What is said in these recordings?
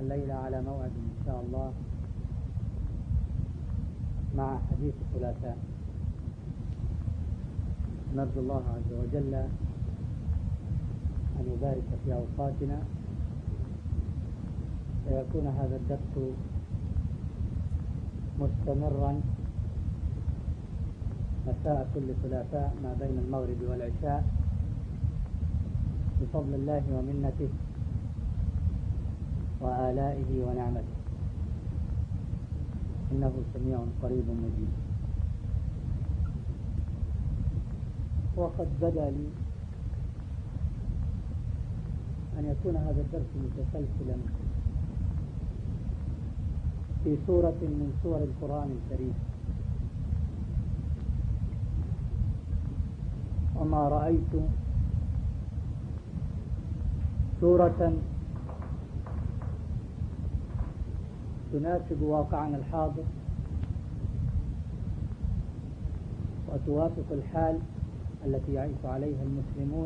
الليلة على موعد إن شاء الله مع حديث الثلاثاء. نرجو الله عز وجل أن يبارك في أوقاتنا، ويكون هذا الدرس مستمرا مساء كل ثلاثاء ما بين المغرب والعشاء بفضل الله ومنته وآلائه ونعمته، إنه سميع قريب مجيب. وقد بدا لي أن يكون هذا الدرس متسلسلا في سورة من سور القرآن الكريم، وما رأيت سورة تناسب واقعنا الحاضر وتوافق الحال التي يعيش عليها المسلمون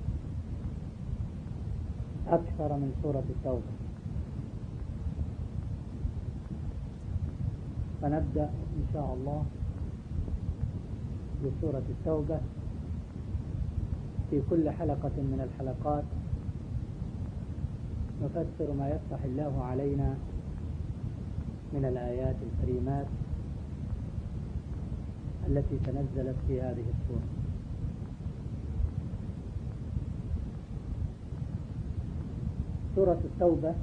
أكثر من سورة التوبة. فنبدأ إن شاء الله بسورة التوبة في كل حلقة من الحلقات نفسر ما يفتح الله علينا من الآيات الكريمات التي تنزلت في هذه السورة. سورة التوبة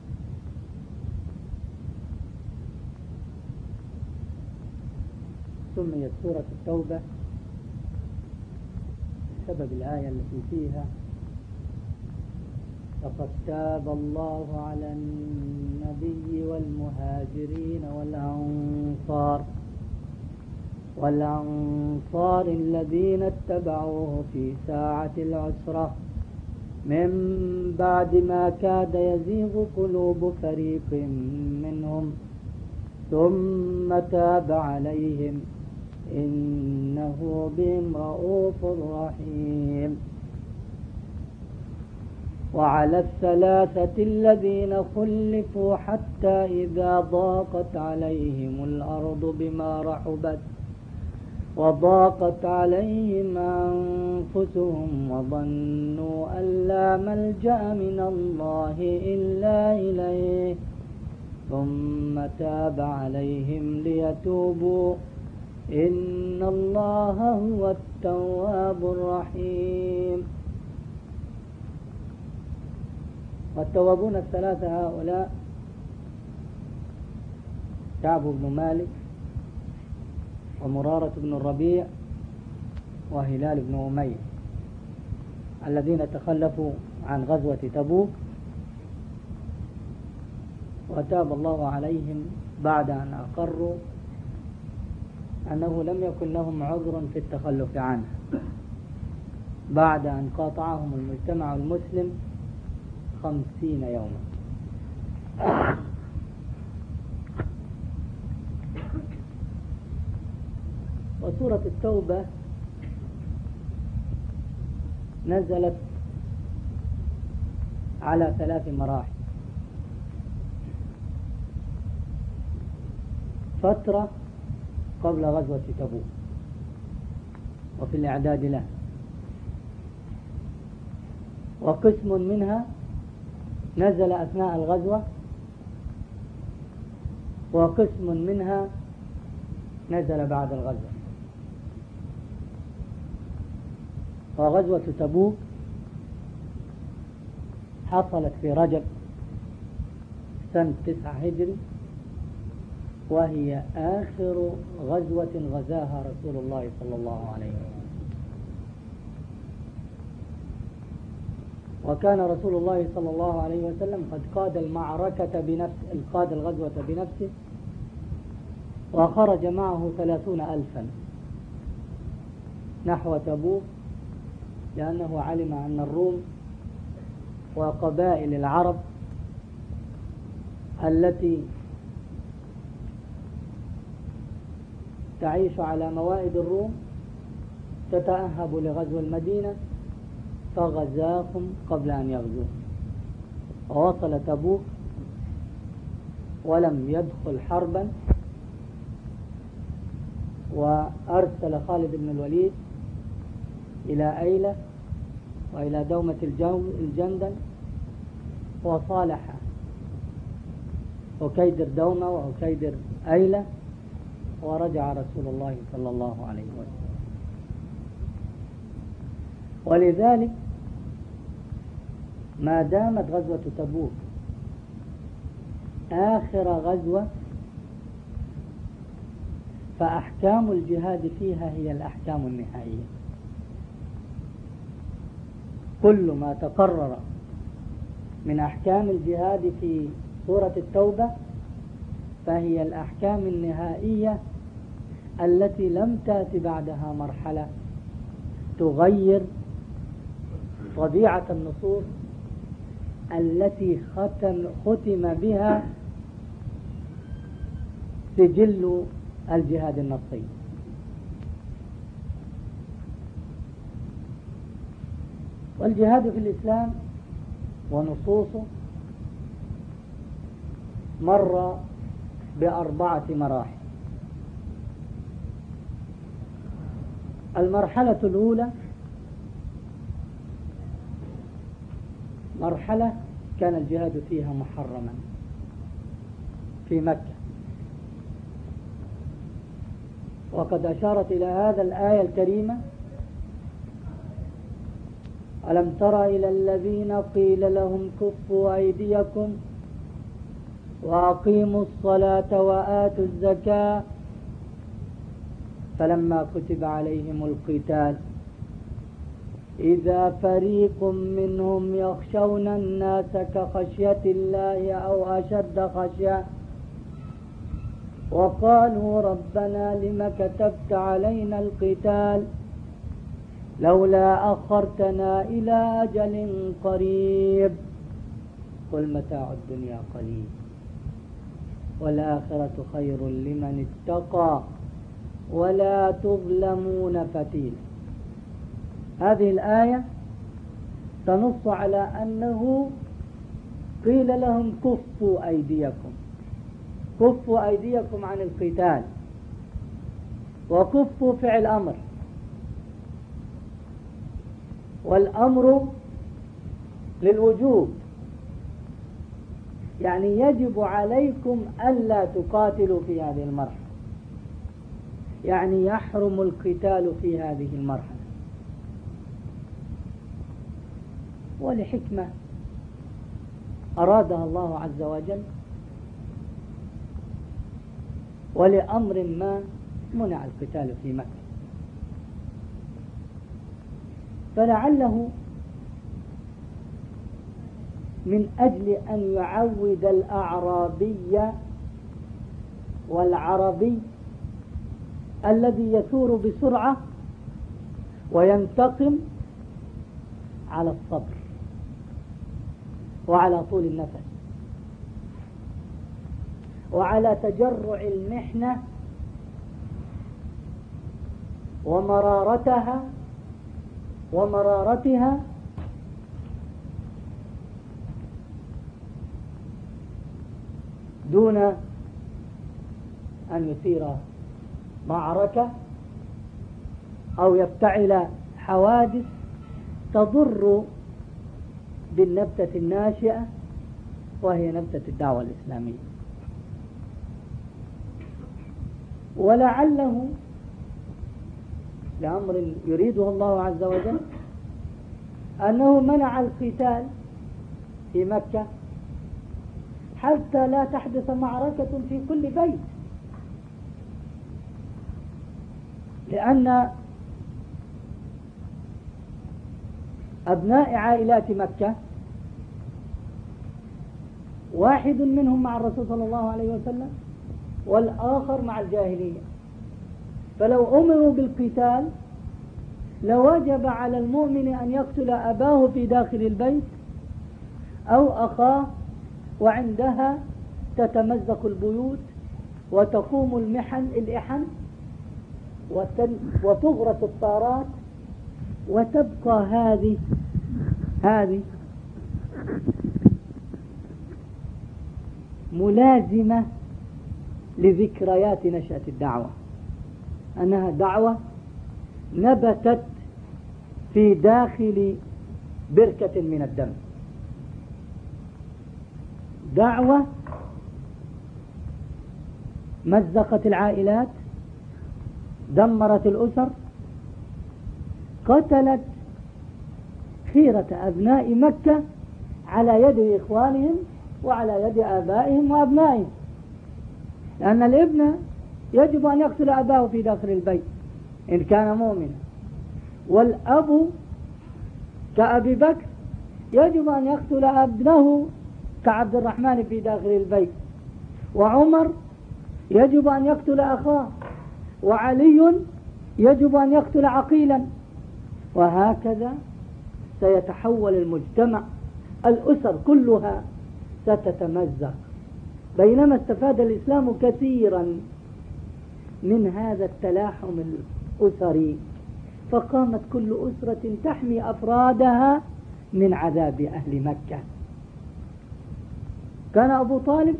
سميت سورة التوبة بسبب الآية التي فيها: لقد تاب الله على النبي والمهاجرين والأنصار الذين اتبعوه في ساعة العسرة من بعد ما كاد يزيغ قلوب فريق منهم ثم تاب عليهم إنه بهم رؤوف رحيم. وعلى الثلاثة الذين خلفوا حتى إذا ضاقت عليهم الأرض بما رحبت وضاقت عليهم أنفسهم وظنوا أن لا ملجأ من الله إلا إليه ثم تاب عليهم ليتوبوا إن الله هو التواب الرحيم. والتوابون الثلاثة هؤلاء كعب بن مالك ومرارة بن الربيع وهلال بن أمية الذين تخلفوا عن غزوة تبوك، وتاب الله عليهم بعد أن أقروا أنه لم يكن لهم عذر في التخلف عنه، بعد أن قاطعهم المجتمع المسلم 50 يوما. وسورة التوبة نزلت على 3 مراحل: فترة قبل غزوة تبوك وفي الإعداد له، وقسم منها نزل أثناء الغزوة، وقسم منها نزل بعد الغزوة. وغزوة تبوك حصلت في رجب سنة 9 هجري، وهي آخر غزوة غزاها رسول الله صلى الله عليه وسلم. وكان رسول الله صلى الله عليه وسلم قد قاد المعركة بنفسه، قاد الغزوة بنفسه، وخرج معه 30,000 نحو تبوك، لأنه علم أن الروم وقبائل العرب التي تعيش على موائد الروم تتأهب لغزو المدينة، فغزاهم قبل أن يغزوه. ووصل تبوك ولم يدخل حربا، وأرسل خالد بن الوليد إلى أيلة وإلى دومة الجندل، وصالح أكيدر دومة وأكيدر أيلة، ورجع رسول الله صلى الله عليه وسلم. ولذلك ما دامت غزوة تبوك آخر غزوة، فأحكام الجهاد فيها هي الأحكام النهائية. كل ما تقرر من أحكام الجهاد في سورة التوبة فهي الأحكام النهائية التي لم تأتي بعدها مرحلة تغير طبيعة النصوص التي ختم بها سجل الجهاد النصي. والجهاد في الإسلام ونصوصه مر بأربعة مراحل. المرحلة الأولى مرحلة كان الجهاد فيها محرما في مكة، وقد أشارت إلى هذا الآية الكريمة: ألم تر إلى الذين قيل لهم كفوا أيديكم وأقيموا الصلاة وآتوا الزكاة فلما كتب عليهم القتال إذا فريق منهم يخشون الناس كخشية الله أو أشد خشية وقالوا ربنا لم كتبت علينا القتال لولا أخرتنا إلى أجل قريب قل متاع الدنيا قليل والآخرة خير لمن اتقى ولا تظلمون فتيلا. هذه الآية تنص على أنه قيل لهم كفوا أيديكم، كفوا أيديكم عن القتال، وكفوا فعل أمر، والأمر للوجوب، يعني يجب عليكم ألا تقاتلوا في هذه المرحلة، يعني يحرم القتال في هذه المرحلة. ولحكمة أرادها الله عز وجل، ولأمر ما منع القتال في مكة، فلعله من أجل أن يعود الأعرابي والعربي الذي يثور بسرعة وينتقم على الصبر وعلى طول النفس وعلى تجرع المحنة ومرارتها دون أن يثير معركة أو يفتعل حوادث تضر بالنبتة الناشئة وهي نبتة الدعوة الإسلامية. ولعله لأمر يريده الله عز وجل أنه منع القتال في مكة حتى لا تحدث معركة في كل بيت، لأن أبناء عائلات مكة واحد منهم مع الرسول صلى الله عليه وسلم والآخر مع الجاهلية، فلو أمروا بالقتال لوجب على المؤمن أن يقتل أباه في داخل البيت أو أخاه، وعندها تتمزق البيوت وتقوم الإحن وتغرس الطارات وتبقى هذه ملازمة لذكريات نشأة الدعوة، أنها دعوة نبتت في داخل بركة من الدم، دعوة مزقت العائلات، دمرت الأسر، قتلت خيرة أبناء مكة على يد إخوانهم وعلى يد آبائهم وأبنائهم، لأن الابن يجب أن يقتل أباه في داخل البيت إن كان مؤمنا، والأب كأبي بكر يجب أن يقتل ابنه كعبد الرحمن في داخل البيت، وعمر يجب أن يقتل أخاه، وعلي يجب أن يقتل عقيلا، وهكذا سيتحول المجتمع، الأسر كلها ستتمزق. بينما استفاد الإسلام كثيرا من هذا التلاحم الأسري، فقامت كل أسرة تحمي أفرادها من عذاب أهل مكة. كان أبو طالب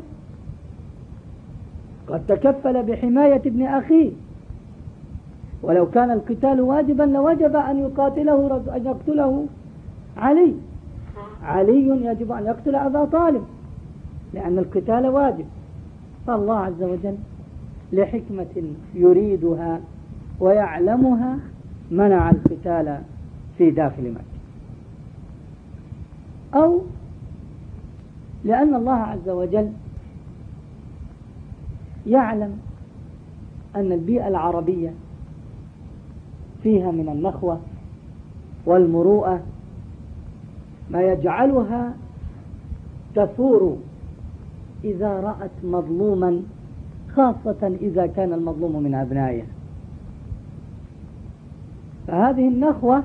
قد تكفل بحماية ابن أخيه، ولو كان القتال واجبا لوجب أن يقتله علي. علي يجب أن يقتل أبا طالب لأن القتال واجب، فالله عز وجل لحكمة يريدها ويعلمها منع القتال في داخل مكة، أو لأن الله عز وجل يعلم أن البيئة العربية فيها من النخوة والمروءة ما يجعلها تثور إذا رأت مظلوما، خاصة إذا كان المظلوم من أبنائها. فهذه النخوة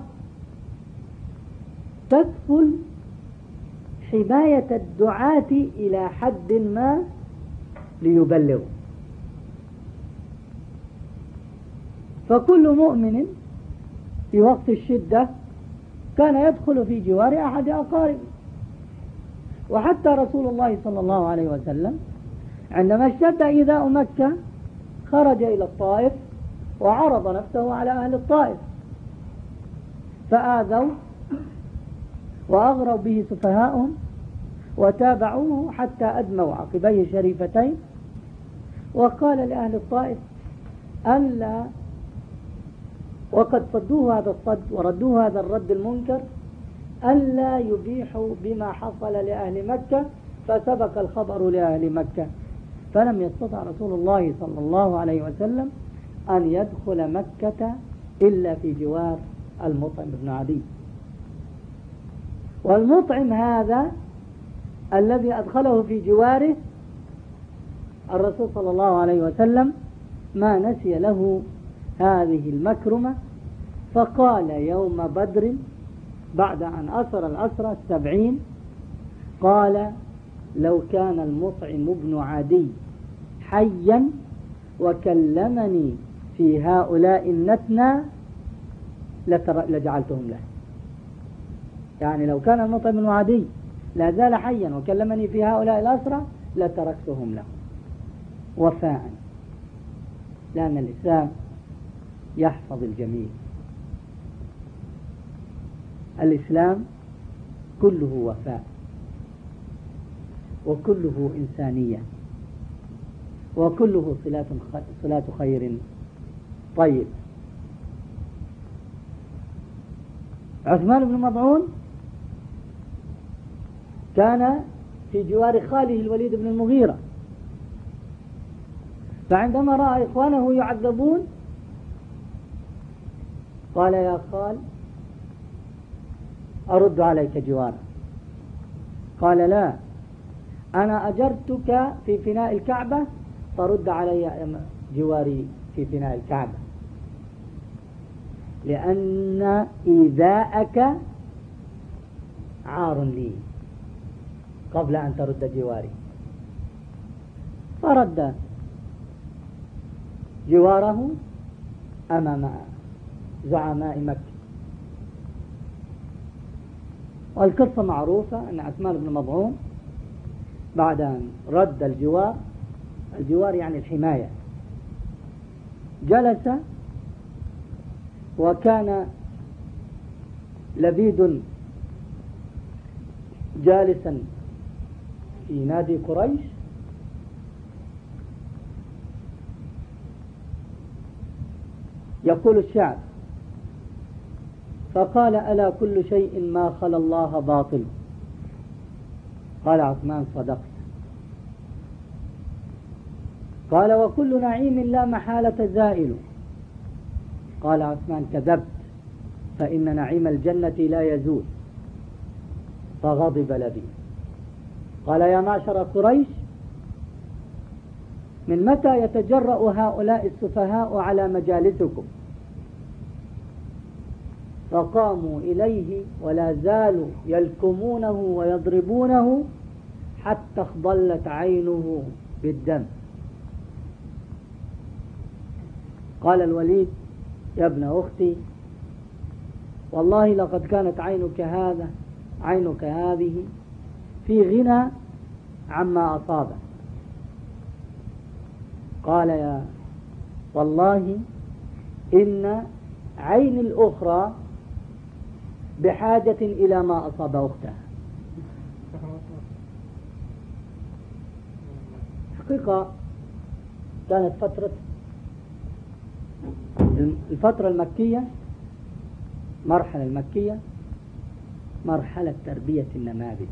تكفل حماية الدعاة إلى حد ما ليبلغوا، فكل مؤمن في وقت الشدة كان يدخل في جوار أحد أقاربه، وحتى رسول الله صلى الله عليه وسلم عندما اشتد إيذاء مكة خرج إلى الطائف وعرض نفسه على أهل الطائف، فآذوا وأغروا به سفهاءهم وتابعوه حتى أدموا عقبيه الشريفتين، وقال لأهل الطائف ألا، وقد صدوه هذا الصد وردوه هذا الرد المنكر، ألا يبيحوا بما حصل لأهل مكة، فسبق الخبر لأهل مكة، فلم يستطع رسول الله صلى الله عليه وسلم أن يدخل مكة إلا في جوار المطعم بن عدي. والمطعم هذا الذي أدخله في جواره الرسول صلى الله عليه وسلم ما نسي له هذه المكرمة، فقال يوم بدر بعد أن أسر الأسرى 70، قال لو كان المطعم بن عدي حيا وكلمني في هؤلاء النتنى لجعلتهم له. يعني لو كان المطعم بن عدي لا زال حيا وكلمني في هؤلاء الأسرى لتركتهم له وفاء، لأن الإسلام يحفظ الجميع. الإسلام كله وفاء وكله إنسانية وكله صلات خير طيب. عثمان بن مظعون كان في جوار خاله الوليد بن المغيرة، فعندما رأى إخوانه يعذبون قال يا خال أرد عليك جوارا، قال لا، أنا أجرتك في فناء الكعبة فرد علي جواري في فناء الكعبة، لأن إيذاءك عار لي قبل أن ترد جواري. فرد جواره أمام زعماء مكة. والقصة معروفة أن عثمان بن مظعون بعد أن رد الجوار يعني الحماية، جلس وكان لبيد جالسا في نادي قريش، يقول الشعر: فقال: ألا كل شيء ما خلا الله باطل. قال عثمان: صدقت. قال: وكل نعيم لا محالة زائل. قال عثمان: كذبت، فإن نعيم الجنة لا يزول. فغضب لبيد. قال: يا معشر قريش، من متى يتجرأ هؤلاء السفهاء على مجالسكم؟ فقاموا إليه ولا زالوا يلكمونه ويضربونه حتى اخضلت عينه بالدم. قال الوليد: يا ابن أختي، والله لقد كانت عينك هذه في غنى عما أصابه. قال: يا والله إن عين الأخرى بحاجة إلى ما أصاب أختها. حقيقة كانت الفترة المكية، مرحلة المكية، مرحلة تربية النماذج،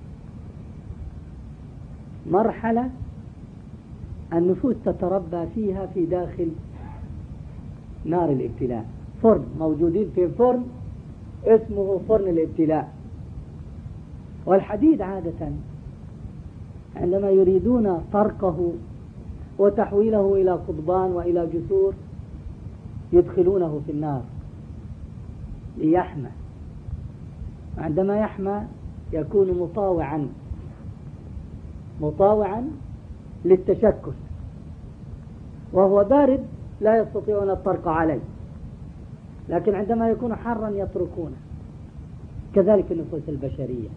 مرحلة النفوس تتربى فيها في داخل نار الابتلاء. فرن، موجودين في فرن اسمه فرن الابتلاء. والحديد عادة عندما يريدون فرقه وتحويله إلى قضبان وإلى جسور يدخلونه في النار ليحمى. عندما يحمى يكون مطاوعا للتشكل، وهو بارد لا يستطيعون الطرق عليه، لكن عندما يكون حارا يتركونه. كذلك النفوس البشرية،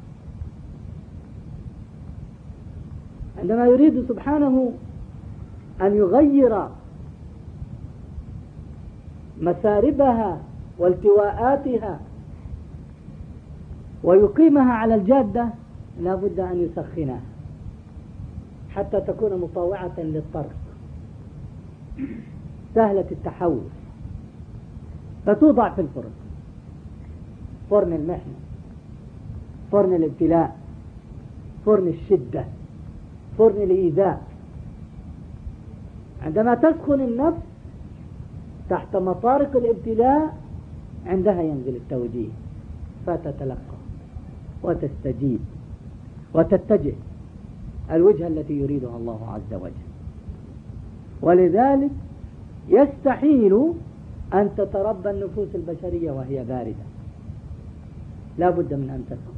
عندما يريد سبحانه أن يغير مساربها والتواءاتها ويقيمها على الجادة لا بد أن يسخنها حتى تكون مطاوعة للطرق، سهلة التحول، فتوضع في الفرن، فرن المحنة، فرن الابتلاء، فرن الشدة، فرن الإيذاء. عندما تسخن النفس تحت مطارق الابتلاء عندها ينزل التوجيه، فتتلقى وتستجيب وتتجه الوجهة التي يريدها الله عز وجل. ولذلك يستحيل أن تتربى النفوس البشرية وهي باردة، لا بد من أن تسخن.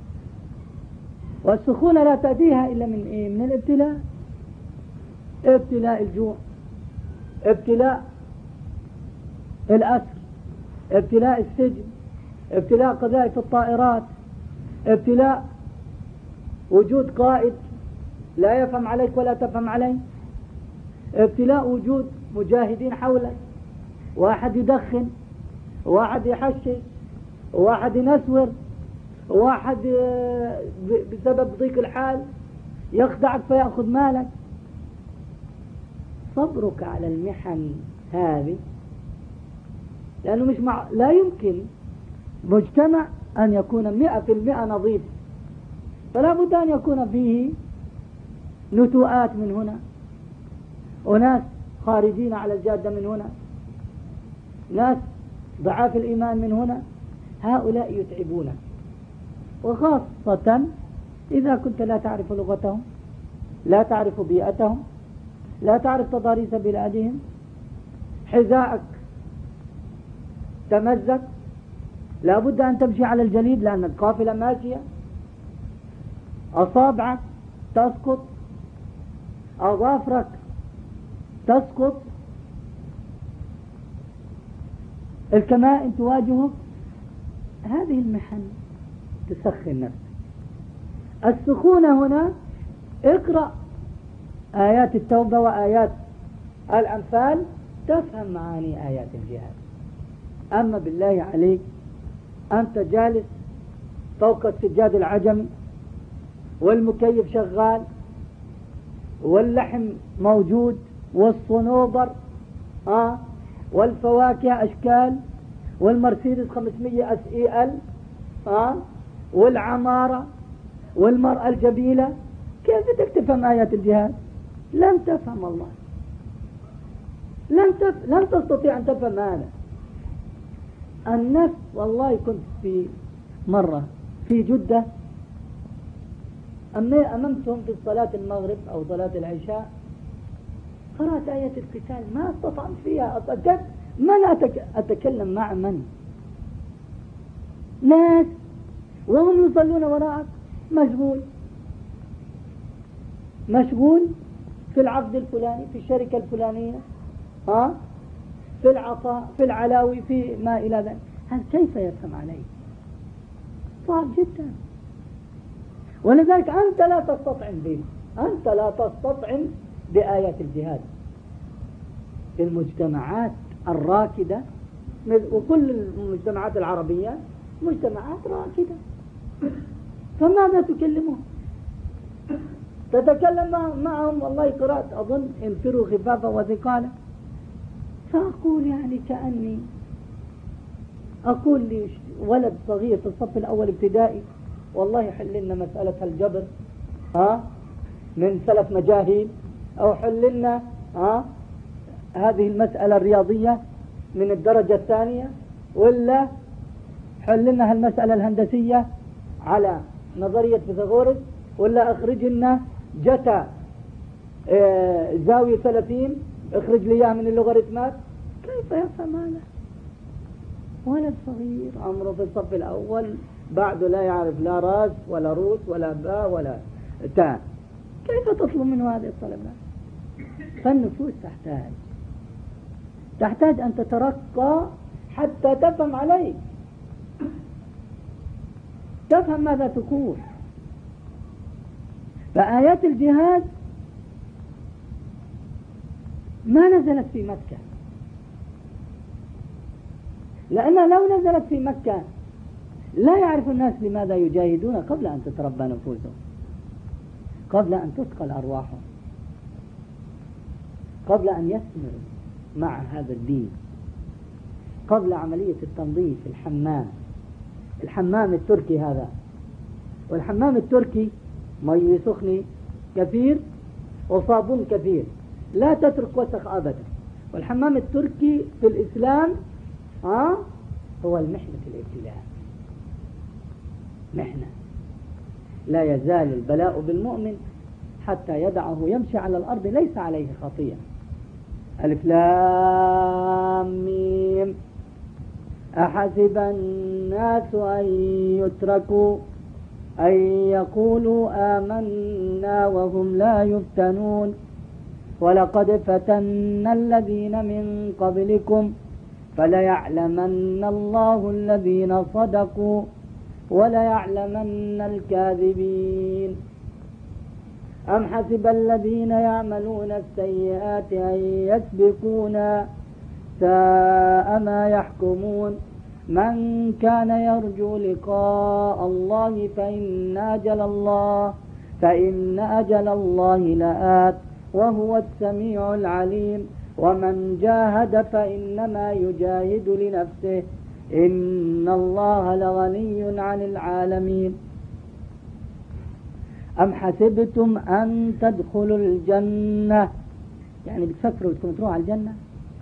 والسخونة لا تأتيها إلا من إيه؟ من الابتلاء. ابتلاء الجوع، ابتلاء الأسر، ابتلاء السجن، ابتلاء قذائف الطائرات، ابتلاء وجود قائد لا يفهم عليك ولا تفهم عليه، ابتلاء وجود مجاهدين حولك، واحد يدخن، واحد يحشش، واحد ينسور، واحد بسبب ضيق الحال يخدعك فيأخذ مالك. صبرك على المحن هذه، لأنه لا يمكن مجتمع أن يكون 100% نظيف، فلا بد أن يكون فيه نتوءات من هنا، وناس خارجين على الجادة من هنا، ناس ضعاف الإيمان من هنا. هؤلاء يتعبونك، وخاصة إذا كنت لا تعرف لغتهم، لا تعرف بيئتهم، لا تعرف تضاريس بلادهم، حذاءك تمزق، لا بد أن تمشي على الجليد لأن القافلة ماشية، أصابعك تسقط، أظافرك تسقط، الكمائن تواجهك. هذه المحن تسخن نفسك. السخونة هنا اقرأ آيات التوبة وآيات الأنفال تفهم معاني آيات الجهاد. أما بالله عليك أنت جالس فوق السجاد العجمي والمكيف شغال واللحم موجود والصنوبر والفواكه أشكال والمرسيدس 500 SEL والعمارة والمرأة الجميلة، كيف بدك تفهم آيات الجهاد؟ لن تفهم الله، لن تستطيع أن تفهم هذا. النفس، والله كنت في مرة في جدة أممتهم في صلاة المغرب أو صلاة العشاء، قرأت آية القتال ما استطعت فيها أتأكد من أتكلم مع من، ناس وهم يصلون وراءك مشغول في العقد الفلاني، في الشركة الفلانية، في العطاء، في العلاوي، في ما إلى ذلك. هل كيف يفهم عليه؟ صعب جدا. ولذلك أنت لا تستطعم به، أنت لا تستطعم بآيات الجهاد. في المجتمعات الراكدة وكل المجتمعات العربية مجتمعات راكدة، فماذا تكلمهم؟ تتكلم معهم والله قرأت أظن انفروا خفافا وثقالا، فأقول يعني كأني أقول لي ولد صغير في الصف الأول ابتدائي والله حل لنا مسألة الجبر من سلف مجاهيل، أو حل لنا هذه المسألة الرياضية من الدرجة الثانية، ولا حل لنا هالمسألة الهندسية على نظرية فيثاغورس، ولا أخرج لنا جتا زاوية 30 اخرج لي اياه من اللوغاريتمات. كيف يفهم هذا؟ ولد صغير عمره في الصف الأول بعده لا يعرف لا راس ولا روس ولا باء ولا تاء، كيف تطلب منه هذه الطلبات؟ فالنفوس تحتاج أن تترقى حتى تفهم عليه، تفهم ماذا تقول. فآيات الجهاد ما نزلت في مكة، لأنها لو نزلت في مكة لا يعرف الناس لماذا يجاهدون قبل أن تتربى نفوسهم، قبل أن تثقل أرواحهم، قبل أن يثمروا مع هذا الدين، قبل عملية التنظيف. الحمام التركي هذا، والحمام التركي مي سخن كثير وصابون كثير، لا تترك وسخ أبدا. والحمام التركي في الإسلام هو المحنة الابتلاء، محنة لا يزال البلاء بالمؤمن حتى يدعه يمشي على الأرض ليس عليه خطيئة. ألف لام ميم أحسب الناس أن يتركوا أن يقولوا آمنا وهم لا يفتنون ولقد فتنا الذين من قبلكم فليعلمن الله الذين صدقوا وليعلمن الكاذبين. أم حسب الذين يعملون السيئات أن يسبقونا ساء ما يحكمون. من كان يرجو لقاء الله فإن أجل الله لآت وهو السميع العليم. ومن جاهد فإنما يجاهد لنفسه إن الله لغني عن العالمين. أم حسبتم أن تدخلوا الجنة، يعني بتفكروا بدكم تروحوا على الجنة،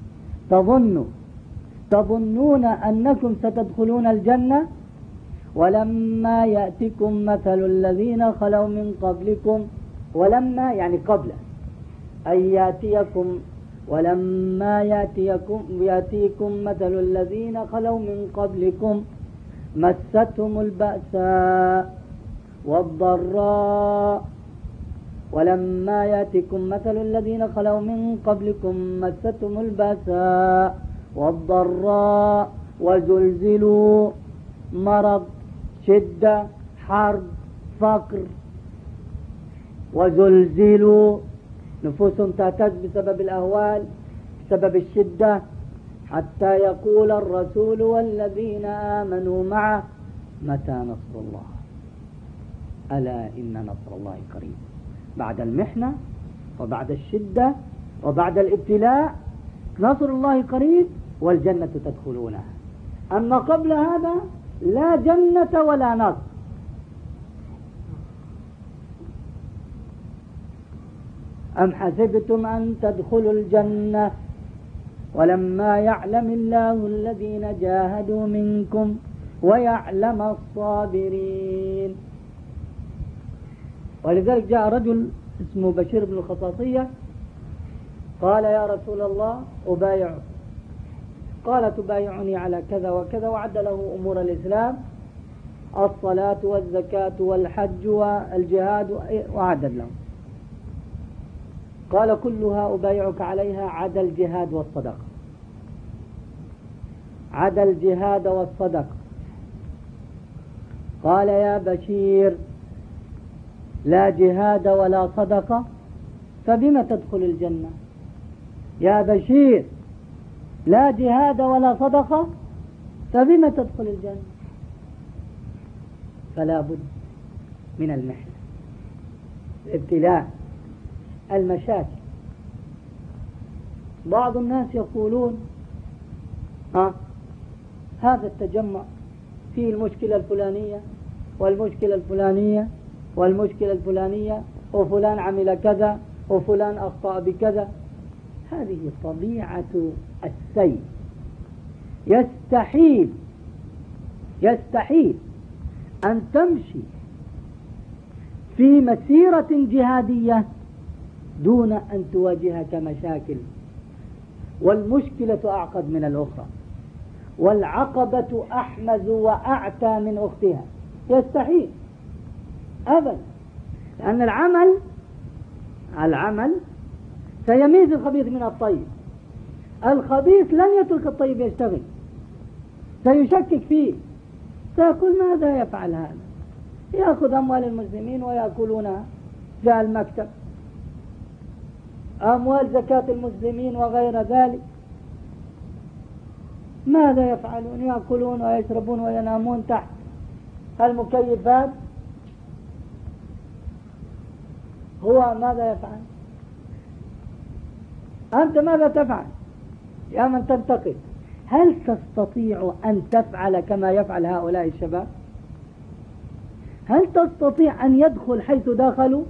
تظنون أنكم ستدخلون الجنة ولما يأتكم مثل الذين خلوا من قبلكم. ولما يعني قبل أن يأتيكم، ولما يأتيكم مثل الذين خلوا من قبلكم مستهم البأساء والضراء. ولما يأتكم مثل الذين خلوا من قبلكم مستهم البأساء والضراء وزلزلوا، مرض، شدة، حرب، فقر، وزلزلوا، نفوسهم تهتز بسبب الأهوال، بسبب الشدة، حتى يقول الرسول والذين آمنوا معه متى نصر الله، ألا إن نصر الله قريب. بعد المحنة وبعد الشدة وبعد الابتلاء نصر الله قريب والجنة تدخلونها. أما قبل هذا لا جنة ولا نصر. أم حسبتم أن تدخلوا الجنة ولما يعلم الله الذين جاهدوا منكم ويعلم الصابرين. ولذلك جاء رجل اسمه بشير بن الخصاصية قال يا رسول الله أبايعك، قال تبايعني على كذا وكذا، وعد له أمور الإسلام، الصلاة والزكاة والحج والجهاد وعدد له. قال كلها أبايعك عليها عدا الجهاد والصدقة، عدا الجهاد والصدقة. قال يا بشير لا جهاد ولا صدقة فبما تدخل الجنة؟ يا بشير لا جهاد ولا صدقة فبما تدخل الجنة؟ فلا بد من المحنة، الابتلاء، المشاكل. بعض الناس يقولون هذا التجمع فيه المشكلة الفلانية والمشكلة الفلانية والمشكلة الفلانية، وفلان عمل كذا وفلان أخطأ بكذا. هذه طبيعة السير. يستحيل أن تمشي في مسيرة جهادية دون أن تواجهك مشاكل، والمشكلة أعقد من الأخرى، والعقبة أحمز وأعتى من أختها. يستحيل أبدا، لأن العمل سيميز الخبيث من الطيب. الخبيث لن يترك الطيب يشتغل، سيشكك فيه، سيقول ماذا يفعل هذا؟ يأخذ أموال المسلمين ويأكلونها جاء المكتب، أموال زكاة المسلمين وغير ذلك، ماذا يفعلون؟ يأكلون ويشربون وينامون تحت المكيفات. هو ماذا يفعل؟ أنت ماذا تفعل يا من تنتقد؟ هل تستطيع أن تفعل كما يفعل هؤلاء الشباب؟ هل تستطيع أن يدخل حيث دخلوا؟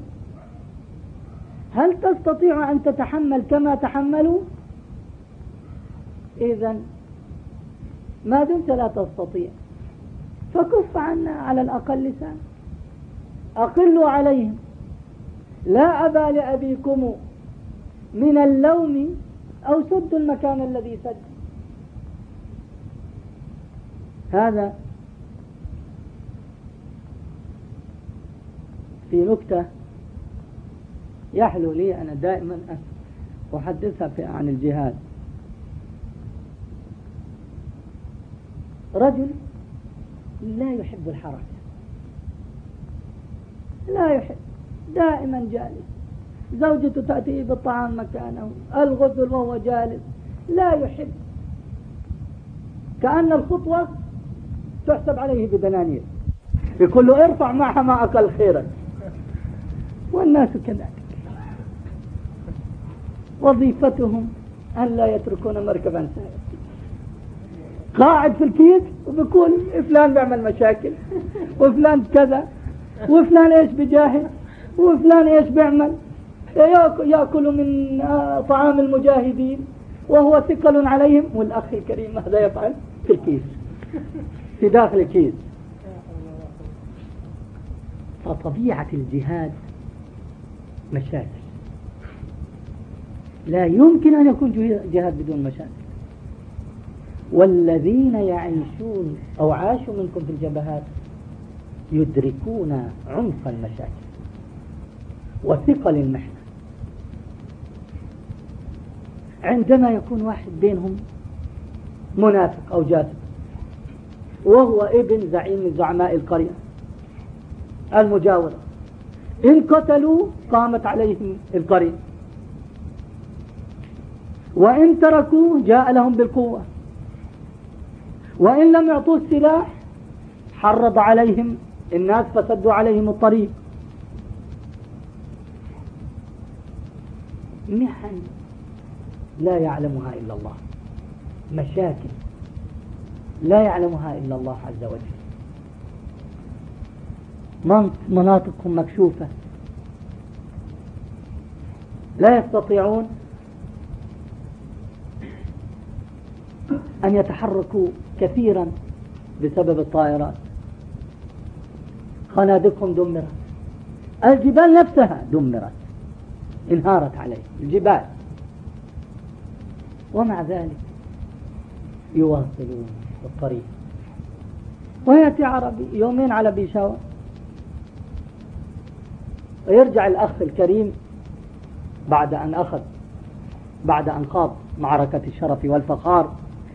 هل تستطيع أن تتحمل كما تحملوا؟ إذن ما دمت لا تستطيع فكف عنا على الأقل لسان، أقلوا عليهم، لا أبا لأبيكم من اللوم أو سدوا المكان الذي سد. هذا في نكتة يحلو لي أنا دائما أحدثها عن الجهاد. رجل لا يحب الحركة، لا يحب، دائما جالس، زوجته تأتي بالطعام مكانه، الغسل وهو جالس، لا يحب، كأن الخطوة تحسب عليه بدنانير، يقول له ارفع معها ما أقل خيرا. والناس كذلك، وظيفتهم أن لا يتركون مركبا سائر، قاعد في الكيس وبيقول فلان بيعمل مشاكل وفلان كذا وفلان ايش بجاهد وفلان ايش بيعمل، يأكل من طعام المجاهدين وهو ثقل عليهم، والأخ الكريم ماذا يفعل؟ في الكيس، في داخل الكيس. فطبيعة الجهاد مشاكل، لا يمكن أن يكون جهاد بدون مشاكل. والذين يعيشون أو عاشوا منكم في الجبهات يدركون عمق المشاكل وثقل المحنة. عندما يكون واحد بينهم منافق أو جاسم وهو ابن زعيم من زعماء القرية المجاورة، إن قتلوا قامت عليهم القرية، وإن تركوا جاء لهم بالقوة، وإن لم يعطوا السلاح حرض عليهم الناس فسدوا عليهم الطريق. محن لا يعلمها إلا الله، مشاكل لا يعلمها إلا الله عز وجل، مناطقهم مكشوفة، لا يستطيعون أن يتحركوا كثيرا بسبب الطائرات، خنادقهم دمرت، الجبال نفسها دمرت، انهارت عليه الجبال، ومع ذلك يواصلون الطريق. ويأتي عربي يومين على بيشاور، ويرجع الأخ الكريم بعد أن خاض معركة الشرف والفخار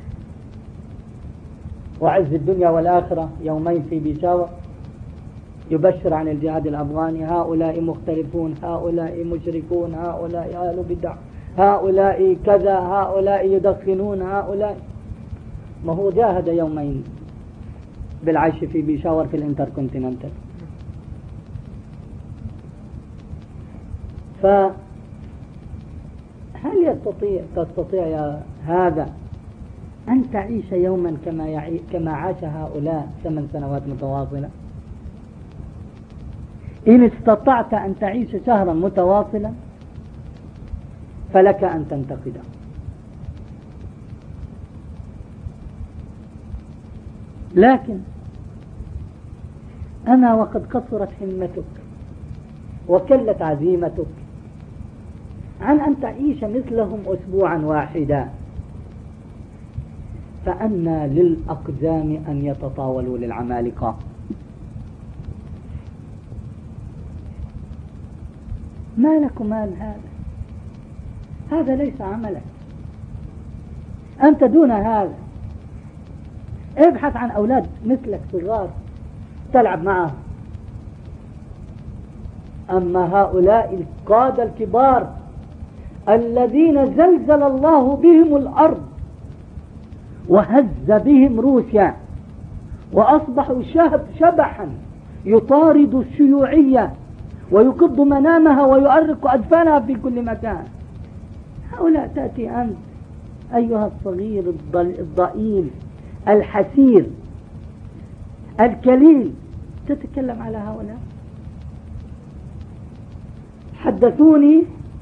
وعز الدنيا والآخرة يومين في بيشاور، يبشر عن الجهاد الأفغاني: هؤلاء مختلفون، هؤلاء مشركون، هؤلاء أهل بدع، هؤلاء كذا، هؤلاء يدخنون، هؤلاء. ما هو جاهد يومين بالعيش في بيشاور في الانتركونتيننتال. فهل تستطيع يا هذا أن تعيش يوما كما عاش هؤلاء 8 سنوات متواصلة؟ إن استطعت أن تعيش شهرا متواصلا فلك أن تنتقده. لكن أما وقد قصرت همتك وكلت عزيمتك عن أن تعيش مثلهم أسبوعا واحدا، فأنى للأقدام أن يتطاولوا للعمالقة. ما لك مال هذا ليس عملك، أنت دون هذا. ابحث عن أولاد مثلك صغار تلعب معهم. أما هؤلاء القادة الكبار الذين زلزل الله بهم الأرض وهز بهم روسيا وأصبحوا شبحا يطارد الشيوعية ويقض منامها ويؤرق أدفانها في كل مكان، هؤلاء تأتي أنت أيها الصغير الضئيل الحسير الكليل تتكلم على هؤلاء؟ حدثوني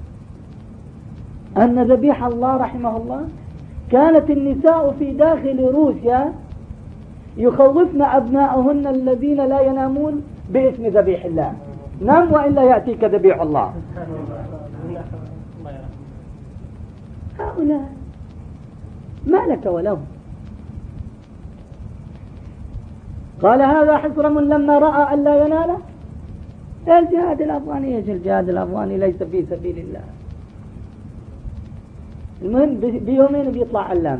أن ذبيح الله رحمه الله كانت النساء في داخل روسيا يخوفن أبناءهن الذين لا ينامون باسم ذبيح الله: نم وإلا يأتيك ذبيح الله. هؤلاء ما لك ولهم. قال: هذا حصرم لما رأى أن لا يناله. الجهاد الأفغاني الجهاد الأفغاني ليس في سبيل الله. المهم بيومين بيطلع علام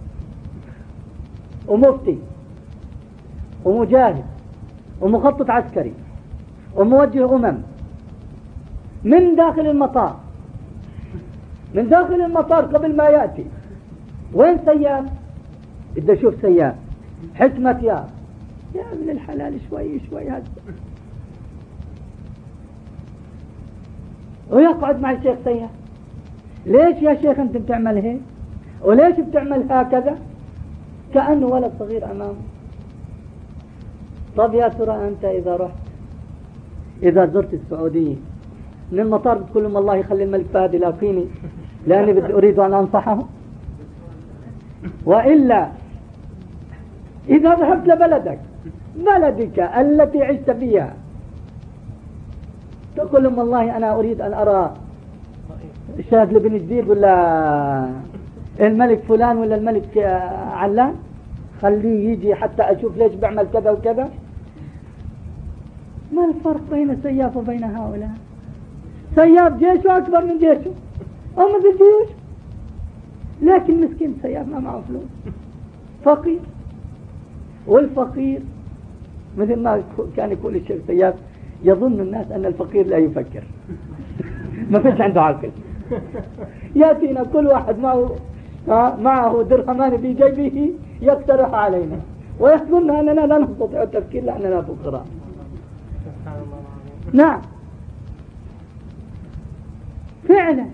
ومفتي ومجاهد ومخطط عسكري وموجه من داخل المطار، قبل ما يأتي. وين سياب؟ بدي أشوف سياب حكمة يا ابن الحلال، شوي هذا. ويقعد مع الشيخ سياب: ليش يا شيخ أنت بتعمل هيك؟ وليش بتعمل هكذا؟ كأنه ولد صغير أمامه. طب يا ترى أنت إذا زرت السعودية من المطار بتقول لهم: الله يخلي الملك فهد يلاقيني لأني أريد أن أنصحه؟ وإلا إذا ذهبت لبلدك التي عشت فيها تقول لهم: والله أنا أريد أن أرى الشاذلي بن جديد ولا الملك فلان ولا الملك علان، خليه يجي حتى أشوف ليش بعمل كذا وكذا. ما الفرق بين سياف وبين هؤلاء؟ سياف جيشه أكبر من جيشه أو مثل جيوش، لكن مسكين سياف ما معه فلوس، فقير. والفقير مثل ما كان يقول الشيخ سياف: يظن الناس أن الفقير لا يفكر ما فيش عنده عقل. يأتينا كل واحد معه درهمان في جيبه يقترح علينا ويحسن أننا لا نستطيع التفكير لأننا فقراء. نعم فعلا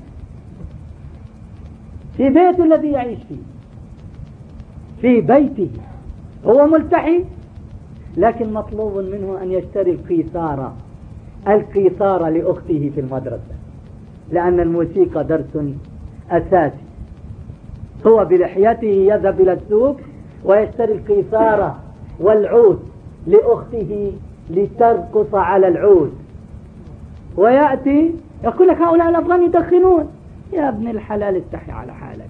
في بيت الذي يعيش فيه، في بيته هو ملتحي، لكن مطلوب منه أن يشتري القيثارة لأخته في المدرسة، لأن الموسيقى درس أساسي. هو بلحيته يذهب إلى السوق ويشتري القيثارة والعود لأخته لترقص على العود، ويأتي يقول لك هؤلاء الأفغان يدخنون. يا ابن الحلال استحي على حالك،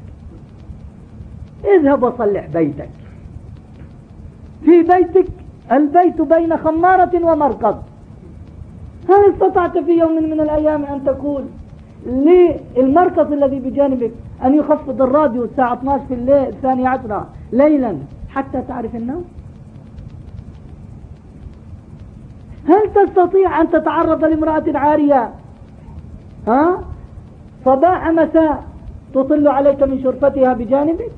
اذهب وصلح بيتك. في بيتك البيت بين خمارة ومرقد. هل استطعت في يوم من الأيام أن تقول للمركز الذي بجانبك أن يخفض الراديو الساعة 12 في الليل 12 ليلا حتى تعرف النوم؟ هل تستطيع أن تتعرض لامرأة عارية صباح مساء تطل عليك من شرفتها بجانبك؟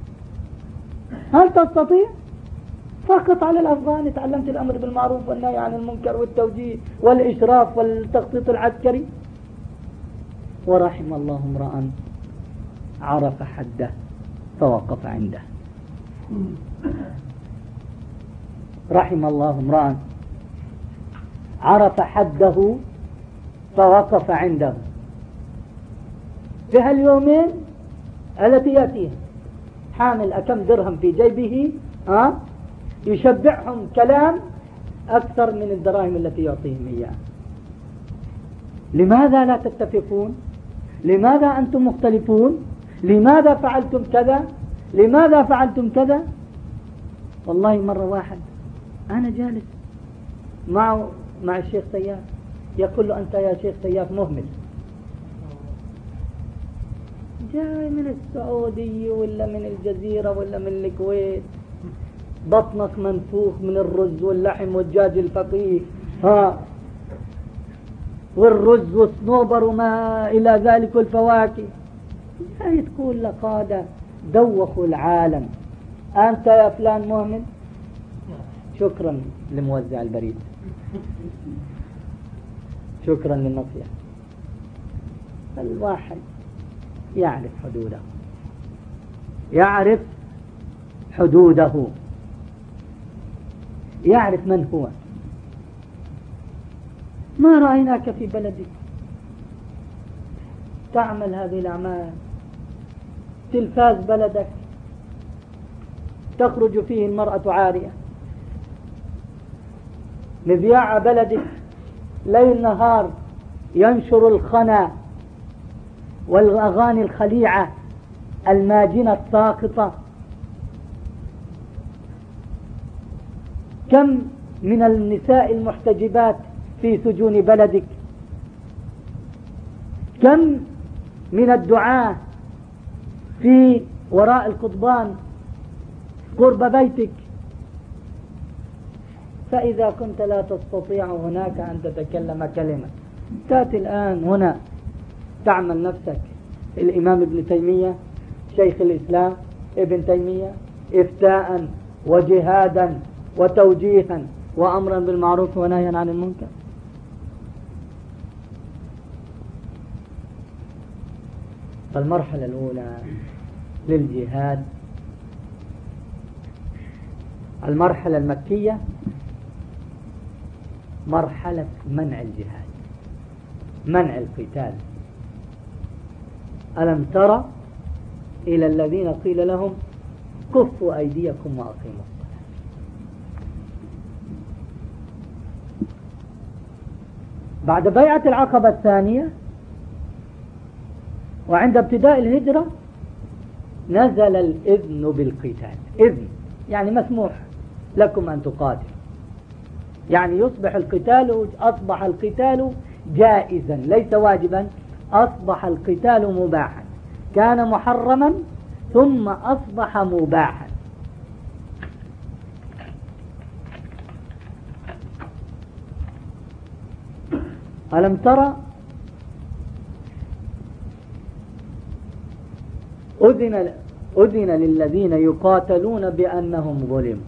هل تستطيع؟ فقط على الأفغان تعلمت الأمر بالمعروف والنهي عن المنكر والتوجيه والإشراف والتخطيط العسكري. ورحم الله امرأ عرف حده فوقف عنده. رحم الله امرأ عرف حده فوقف عنده. في هاليومين التي يأتيها حامل أكم درهم في جيبه يشبعهم كلام أكثر من الدراهم التي يعطيهم إياها. لماذا لا تتفقون؟ لماذا أنتم مختلفون؟ لماذا فعلتم كذا؟ لماذا فعلتم كذا؟ والله مرة واحد أنا جالس مع الشيخ سياف، يقول له أنت يا شيخ سياف مهمل، جاي من السعودية ولا من الجزيرة ولا من الكويت، بطنك منفوخ من الرز واللحم والدجاج الفقيه والرز والصنوبر وما إلى ذلك والفواكه، جاي تقول لقادة دوخوا العالم، أنت يا فلان مهمل. شكرا لموزع البريد، شكرا للنصيحة. الواحد يعرف حدوده، يعرف حدوده، يعرف من هو. ما رأيناك في بلدك تعمل هذه الأعمال، تلفاز بلدك تخرج فيه المرأة عارية، مذياع بلدك ليل نهار ينشر الخنا والأغاني الخليعة الماجنة الساقطة. كم من النساء المحتجبات في سجون بلدك، كم من الدعاة في وراء القضبان قرب بيتك. فإذا كنت لا تستطيع هناك أن تتكلم كلمة، تأتي الآن هنا تعمل نفسك الإمام ابن تيمية شيخ الإسلام ابن تيمية إفتاء وجهادا وتوجيها وأمرا بالمعروف ونهيا عن المنكر. فالمرحلة الأولى للجهاد، المرحلة المكية مرحلة منع الجهاد، منع القتال. ألم ترى إلى الذين قيل لهم كفوا أيديكم وأقيموا الصلاة. بعد بيعة العقبة الثانية وعند ابتداء الهجرة نزل الإذن بالقتال. إذن يعني مسموح لكم أن تقاتلوا، يعني يصبح القتال، أصبح القتال جائزا ليس واجبا، أصبح القتال مباحا، كان محرما ثم أصبح مباحا. ألم ترى أذن للذين يقاتلون بأنهم ظلموا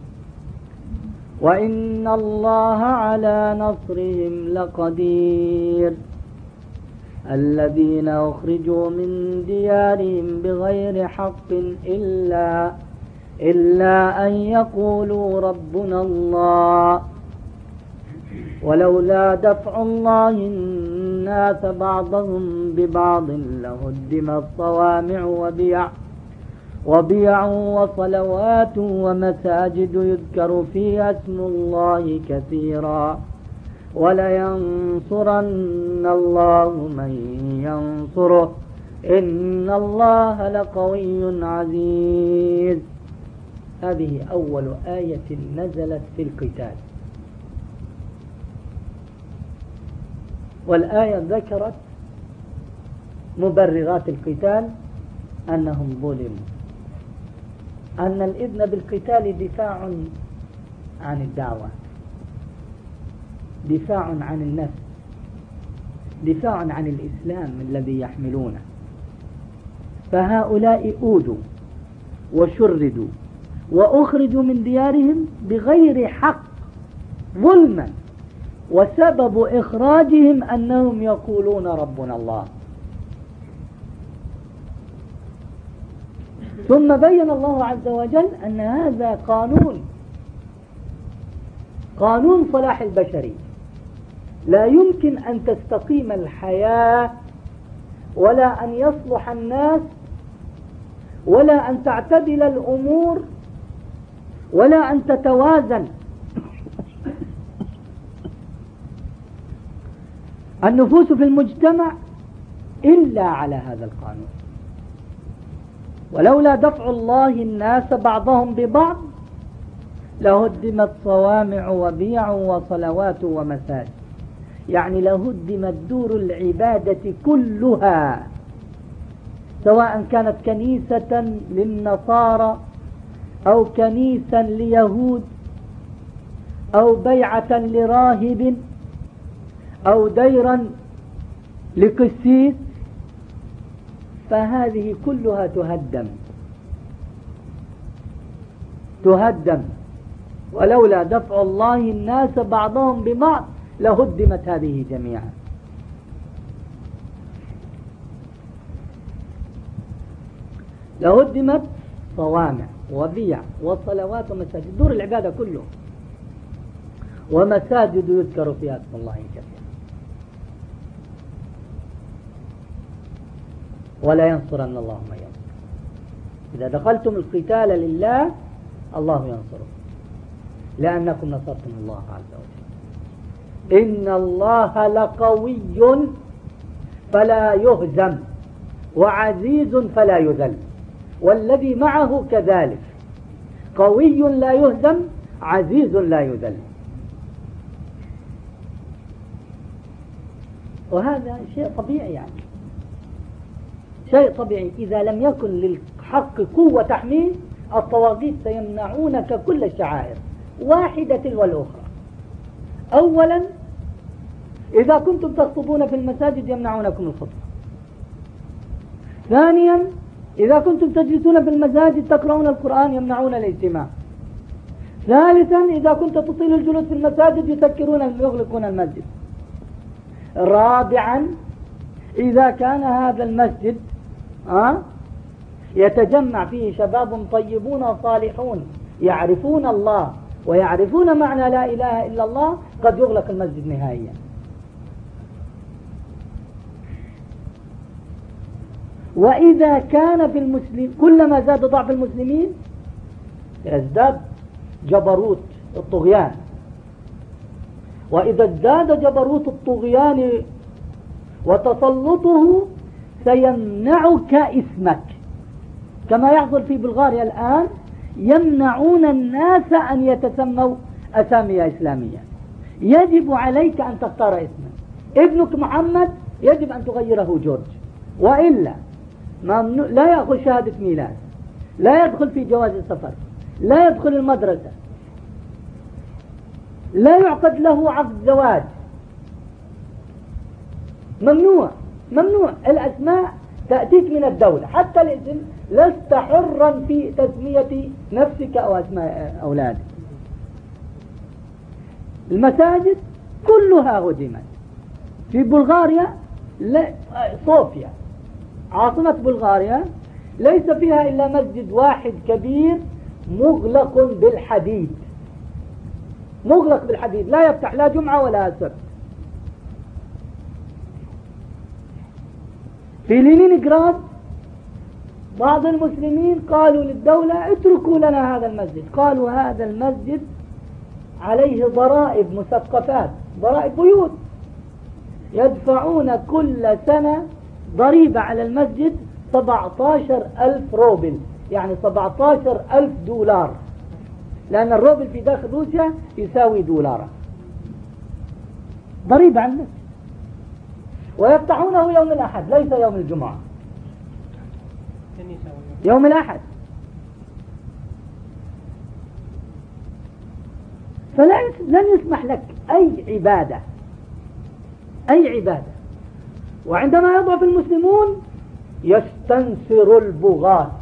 وإن الله على نصرهم لقدير الذين أخرجوا من ديارهم بغير حق إلا أن يقولوا ربنا الله ولولا دفع الله الناس بعضهم ببعض لهدمت صوامع وبيع وصلوات ومساجد يذكر فيها اسم الله كثيرا ولينصرن الله من ينصره إن الله لقوي عزيز. هذه أول آية نزلت في القتال، والآية ذكرت مبررات القتال أنهم ظلموا، أن الإذن بالقتال دفاع عن الدعوة، دفاع عن النفس، دفاع عن الإسلام الذي يحملونه. فهؤلاء أوذوا وشردوا وأخرجوا من ديارهم بغير حق ظلما، وسبب إخراجهم أنهم يقولون ربنا الله. ثم بين الله عز وجل أن هذا قانون صلاح البشري، لا يمكن أن تستقيم الحياة ولا أن يصلح الناس ولا أن تعتدل الأمور ولا أن تتوازن النفوس في المجتمع إلا على هذا القانون. ولولا دفع الله الناس بعضهم ببعض لهدمت صوامع وبيع وصلوات ومساجد، يعني لهدمت دور العبادة كلها، سواء كانت كنيسة للنصارى أو كنيسة ليهود أو بيعة لراهب أو ديرا لقسيس، فهذه كلها تهدم. ولولا دفع الله الناس بعضهم ببعض لهدمت هذه جميعا. لهدمت صوامع وبيع وصلوات ومساجد، دور العبادة كله، ومساجد يذكر فيها اسم الله كثيرا. ولا ينصرن الله من ينصر. إذا دخلتم القتال لله الله ينصركم، لأنكم نصرتم الله عز وجل. إن الله لقوي فلا يهزم وعزيز فلا يذل، والذي معه كذلك، قوي لا يهزم عزيز لا يذل. وهذا شيء طبيعي، يعني شيء طبيعي. إذا لم يكن للحق قوة تحميه، الطواغيت سيمنعونك كل الشعائر واحدة تلو الأخرى. أولا إذا كنتم تخطبون في المساجد يمنعونكم الخطبة. ثانيا إذا كنتم تجلسون في المساجد تقرؤون القرآن يمنعون الاجتماع. ثالثا إذا كنت تطيل الجلوس في المساجد يغلقون المسجد. رابعا إذا كان هذا المسجد يتجمع فيه شباب طيبون صالحون يعرفون الله ويعرفون معنى لا إله إلا الله، قد يغلق المسجد نهائيا. وإذا كان في المسلمين كلما زاد ضعف المسلمين يزداد جبروت الطغيان، وإذا ازداد جبروت الطغيان وتسلطه سيمنعك اسمك، كما يحصل في بلغاريا الآن، يمنعون الناس أن يتسموا أسامي إسلامية. يجب عليك أن تختار اسما. ابنك محمد يجب أن تغيره جورج، وإلا لا يأخذ شهادة ميلاد، لا يدخل في جواز السفر، لا يدخل المدرسة، لا يعقد له عقد زواج، ممنوع ممنوع. الأسماء تأتيك من الدولة، حتى الاسم لست حرا في تسمية نفسك أو أسماء أولادك. المساجد كلها هدمت. في بلغاريا صوفيا عاصمة بلغاريا ليس فيها إلا مسجد واحد كبير مغلق بالحديد، مغلق بالحديد، لا يفتح لا جمعة ولا سبت. في لينينغراد بعض المسلمين قالوا للدولة اتركوا لنا هذا المسجد. قالوا هذا المسجد عليه ضرائب مسقفات، ضرائب بيوت، يدفعون كل سنة ضريبة على المسجد 17,000 روبل، يعني 17,000 دولار، لأن الروبل في داخل روسيا يساوي دولارا، ضريبة على المسجد. ويفتحونه يوم الأحد ليس يوم الجمعة، يوم الأحد. فلن يسمح لك أي عبادة، أي عبادة. وعندما يضعف المسلمون يستنصر البغاة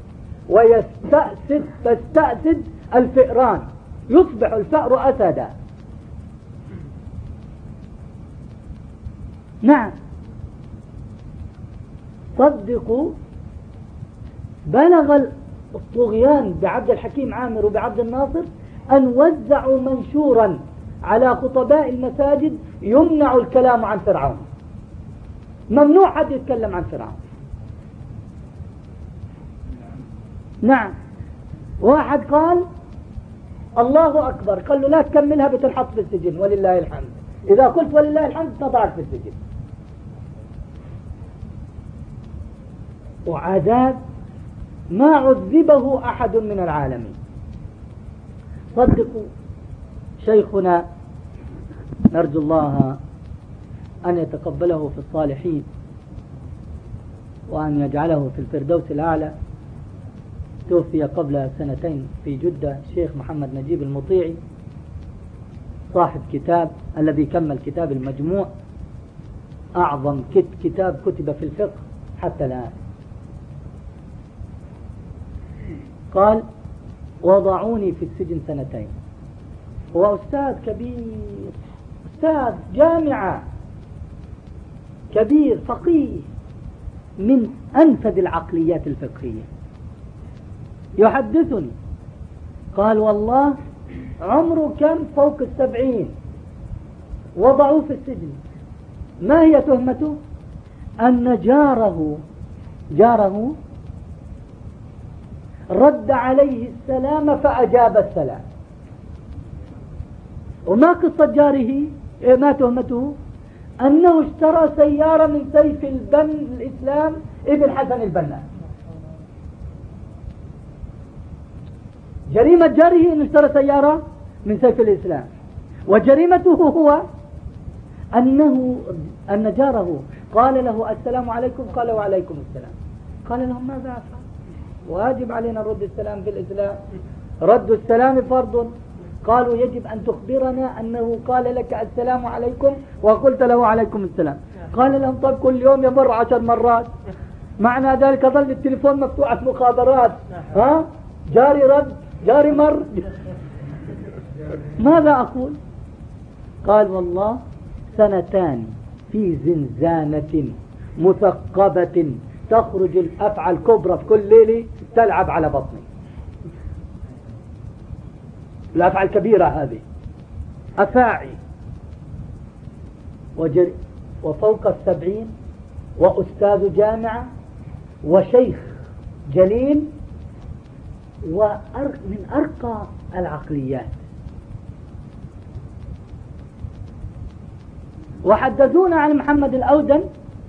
تستأسد الفئران، يصبح الفأر أسدا. نعم، صدقوا بلغ الطغيان بعبد الحكيم عامر وبعبد الناصر أن وزعوا منشورا على خطباء المساجد يمنع الكلام عن فرعون، ممنوع حد يتكلم عن فرعون. نعم، واحد قال الله أكبر، قال له لا تكملها بتنحط في السجن ولله الحمد، إذا قلت ولله الحمد تضعك في السجن. وعذاب ما عذبه أحد من العالمين. صدقوا شيخنا نرجو الله أن يتقبله في الصالحين وأن يجعله في الفردوس الأعلى. توفي قبل 2 في جدة الشيخ محمد نجيب المطيعي، صاحب كتاب الذي كمل كتاب المجموع، أعظم كتاب كتب في الفقه حتى الآن. قال وضعوني في السجن 2. هو أستاذ كبير، أستاذ جامعة كبير، فقيه من أنفذ العقليات الفقهية. يحدثني قال والله عمره كم فوق 70، وضعوه في السجن. ما هي تهمته؟ أن جاره رد عليه السلام فأجاب السلام. وما قصة جاره؟ ما تهمته؟ أنه اشترى سيارة من سيف الإسلام ابن حسن البنا. جريمة جاره أنه اشترى سيارة من سيف الإسلام، وجريمته هو أن جاره قال له السلام عليكم، قال وعليكم السلام. قال لهم ماذا أفعل؟ واجب علينا رد السلام في الإسلام، رد السلام فرض. قالوا يجب أن تخبرنا أنه قال لك السلام عليكم وقلت له عليكم السلام. قال لهم طب كل يوم يمر 10 مرات، معنى ذلك ظل التليفون مفتوح مخابرات، ها جاري رد جاري مر. ماذا أقول؟ قال والله 2 في زنزانة مثقبة تخرج الأفعى الكبرى في كل ليلة تلعب على بطني. الأفعى الكبيرة هذه أفاعي، وفوق 70، وأستاذ جامعة وشيخ جليل ومن أرقى العقليات. وحدثونا عن محمد الأودن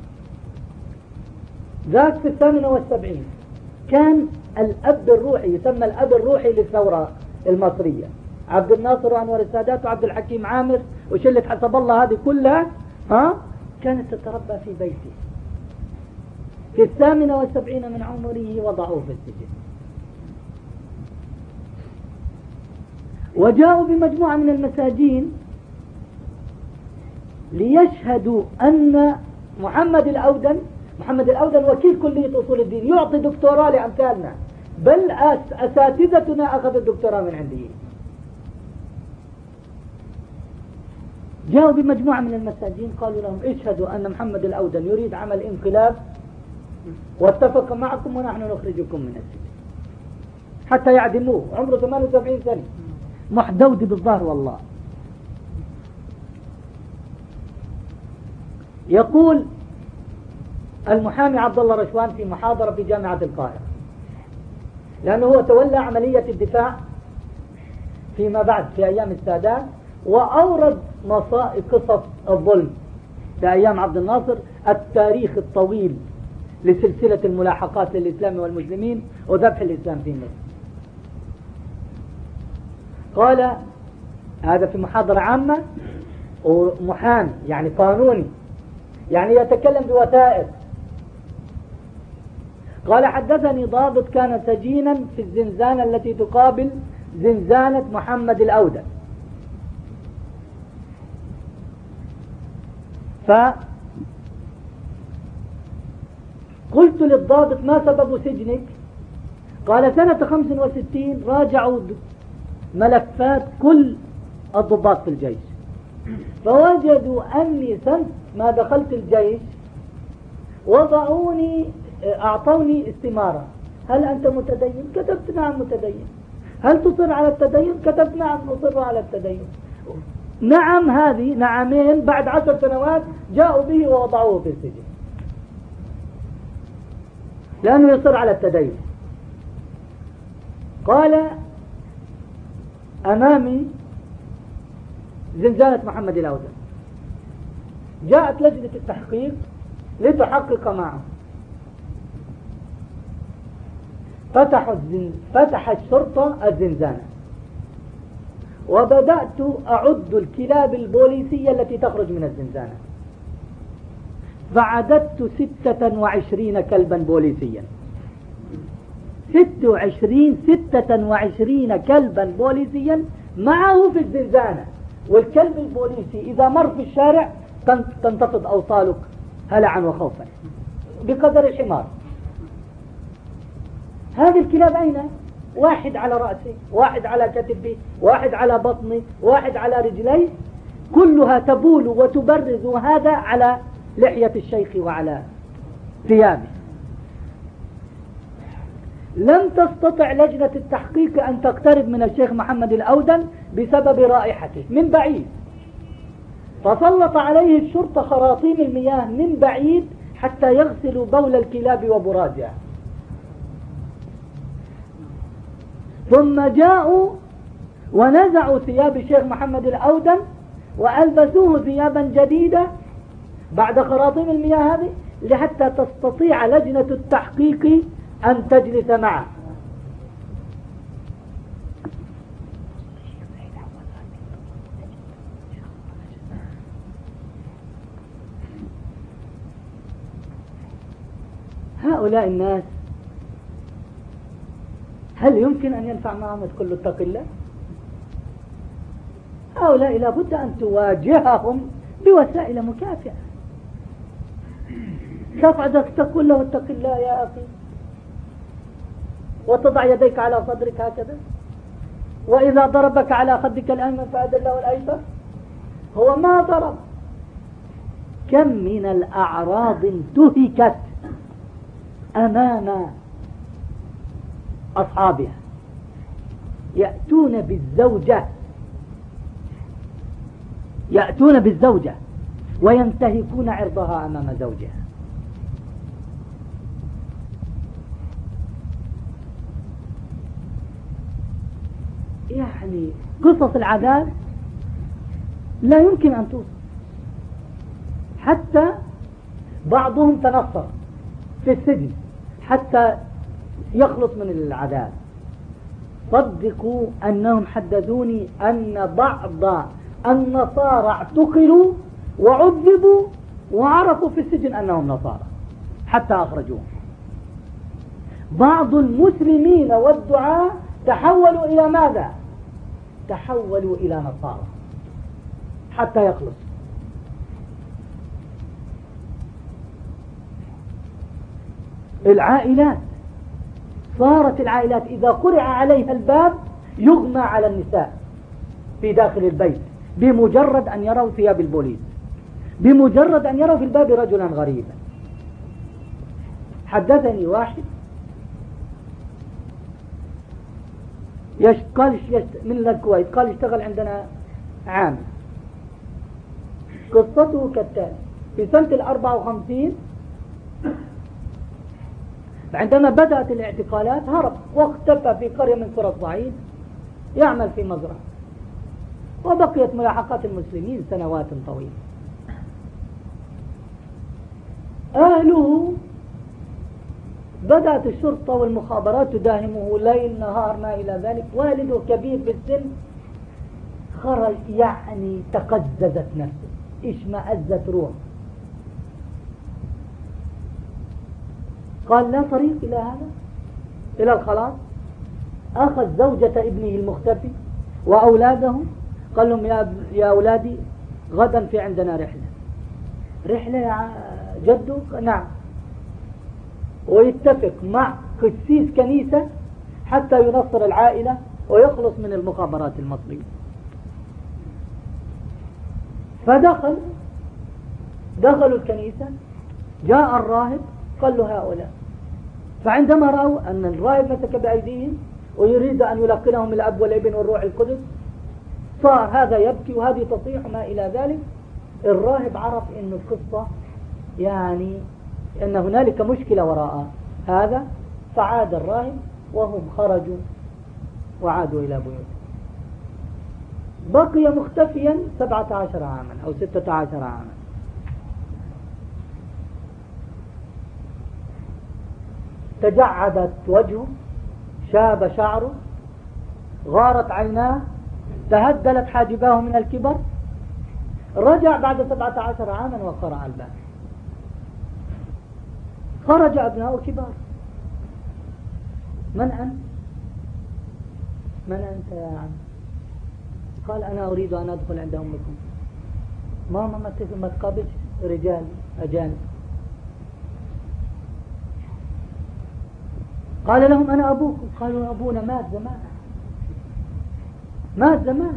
ذاك في 78، كان الأب الروحي، يسمى الأب الروحي للثورة المصرية. عبد الناصر وأنور السادات وعبد الحكيم عامر وشلة حسب الله هذه كلها كانت تتربى في بيته. في 78 من عمره وضعوه في السجن. وجاءوا بمجموعة من المساجين ليشهدوا أن محمد الأودن وكيل كلية أصول الدين، يعطي دكتوراه لأمثالنا، بل أساتذتنا أخذوا الدكتوراه من عنده. جاءوا بمجموعة من المساجين قالوا لهم اشهدوا أن محمد الأودن يريد عمل انقلاب واتفق معكم ونحن نخرجكم من السجن حتى يعدموه. عمره 78 سنة، محدود بالظهر. والله يقول المحامي عبد الله رشوان في محاضرة في جامعة القاهرة، لأنه هو تولى عملية الدفاع فيما بعد في أيام السادات، وأورد قصص الظلم في أيام عبد الناصر، التاريخ الطويل لسلسلة الملاحقات للإسلام والمسلمين وذبح الإسلام في مصر. قال هذا في محاضرة عامة، ومحامي يعني قانوني، يعني يتكلم بوثائق. قال حدثني ضابط كان سجينا في الزنزانة التي تقابل زنزانة محمد الأودن، فقلت للضابط ما سبب سجنك؟ قال سنة 65 راجعوا ملفات كل الضباط في الجيش، فوجدوا أني سنة ما دخلت الجيش أعطوني استمارة، هل أنت متدين؟ كتبت نعم متدين. هل تصر على التدين؟ كتبت نعم أصر على التدين. نعم، هذه نعمين بعد 10 سنوات جاءوا به ووضعوه في السجن لأنه يصر على التدين. قال أمامي زنزانة محمد الأودن، جاءت لجنة التحقيق لتحقق معه، فتح الشرطة الزنزانة، وبدأت أعد الكلاب البوليسية التي تخرج من الزنزانة، فعددت 26 كلبا بوليسيا. 26 كلبا بوليسيا معه في الزنزانة. والكلب البوليسي إذا مر في الشارع تنتفض أوصالك هلعا وخوفا بقدر الحمار. هذه الكلاب أين؟ واحد على رأسي، واحد على كتفي، واحد على بطني، واحد على رجلي، كلها تبول وتبرز، وهذا على لحية الشيخ وعلى ثيابه. لم تستطع لجنة التحقيق أن تقترب من الشيخ محمد الأودن بسبب رائحته من بعيد، فسلط عليه الشرطة خراطيم المياه من بعيد حتى يغسلوا بول الكلاب وبراجها. ثم جاءوا ونزعوا ثياب الشيخ محمد الأودن وألبسوه ثيابا جديدة بعد خراطيم المياه هذه، لحتى تستطيع لجنة التحقيق أن تجلس معه. هؤلاء الناس هل يمكن أن ينفع معهم كل اتق الله؟ هؤلاء لابد أن تواجههم بوسائل مكافئة. تقعدك تقول له اتق الله يا أخي، وتضع يديك على صدرك هكذا، وإذا ضربك على خدك الأيمن فأدله الأيسر. هو ما ضرب. كم من الأعراض انتهكت أمام أصحابها، يأتون بالزوجة وينتهكون عرضها أمام زوجها. يعني قصص العذاب لا يمكن أن توصف. حتى بعضهم تنصر في السجن حتى يخلص من العذاب. صدقوا أنهم حدثوني أن بعض النصارى اعتقلوا وعذبوا وعرفوا في السجن أنهم نصارى حتى أخرجوهم. بعض المسلمين والدعاة تحولوا إلى ماذا؟ تحولوا إلى نصارى حتى يخلص. العائلات، صارت العائلات إذا قرع عليها الباب يغمى على النساء في داخل البيت بمجرد أن يروا ثياب البوليس، بمجرد أن يروا في الباب رجلا غريبا. حدثني واحد قال من الكويت، قال اشتغل عندنا عام. قصته كالتالي: في سنة 54 عندما بدأت الاعتقالات هرب واختفى في قرية من قرى الصعيد يعمل في مزرعة، وبقيت ملاحقات المسلمين سنوات طويلة. أهله بدأت الشرطة والمخابرات تداهمه ليل نهار ما إلى ذلك. والده كبير في السن خرج، يعني تقززت نفسه، اشمأزت روحه. قال لا طريق إلى هذا، إلى الخلاص. أخذ زوجة ابنه المختفي وأولاده، قال لهم يا أولادي غدا في عندنا رحلة يا جدو؟ نعم. ويتفق مع قسيس كنيسة حتى ينصر العائلة ويخلص من المخابرات المصرية. دخلوا الكنيسة، جاء الراهب قال له هؤلاء. فعندما رأوا أن الراهب مسك بأيديهم ويريد أن يلقنهم الأب والابن والروح القدس، صار هذا يبكي وهذه تصيح ما إلى ذلك. الراهب عرف أن القصة يعني أن هنالك مشكلة وراء هذا، فعاد الراهب وهم خرجوا وعادوا إلى بيوتهم. بقي مختفيا 17 عاما أو 16 عاما. تجعدت وجهه، شاب شعره، غارت عيناه، تهدلت حاجباه من الكبر. رجع بعد 17 عاما وقرع الباب. خرج أبناء كبار: من أنت؟ من أنت يا عم؟ قال أنا أريد أن أدخل عند أمكم. ماما ما تقابلش رجال أجانب. قال لهم أنا أبوكم. قالوا أبونا مات زمان.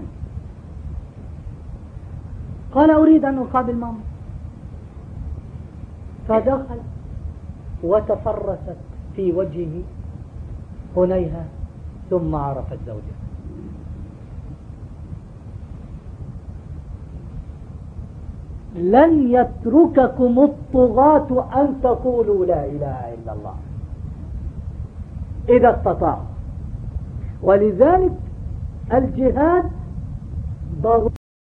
قال أريد أن أقابل ماما. فدخل وتفرست في وجهه هنيهة، ثم عرفت زوجها. لن يترككم الطغاة أن تقولوا لا إله إلا الله إذا استطاعوا. ولذلك الجهاد ضروري.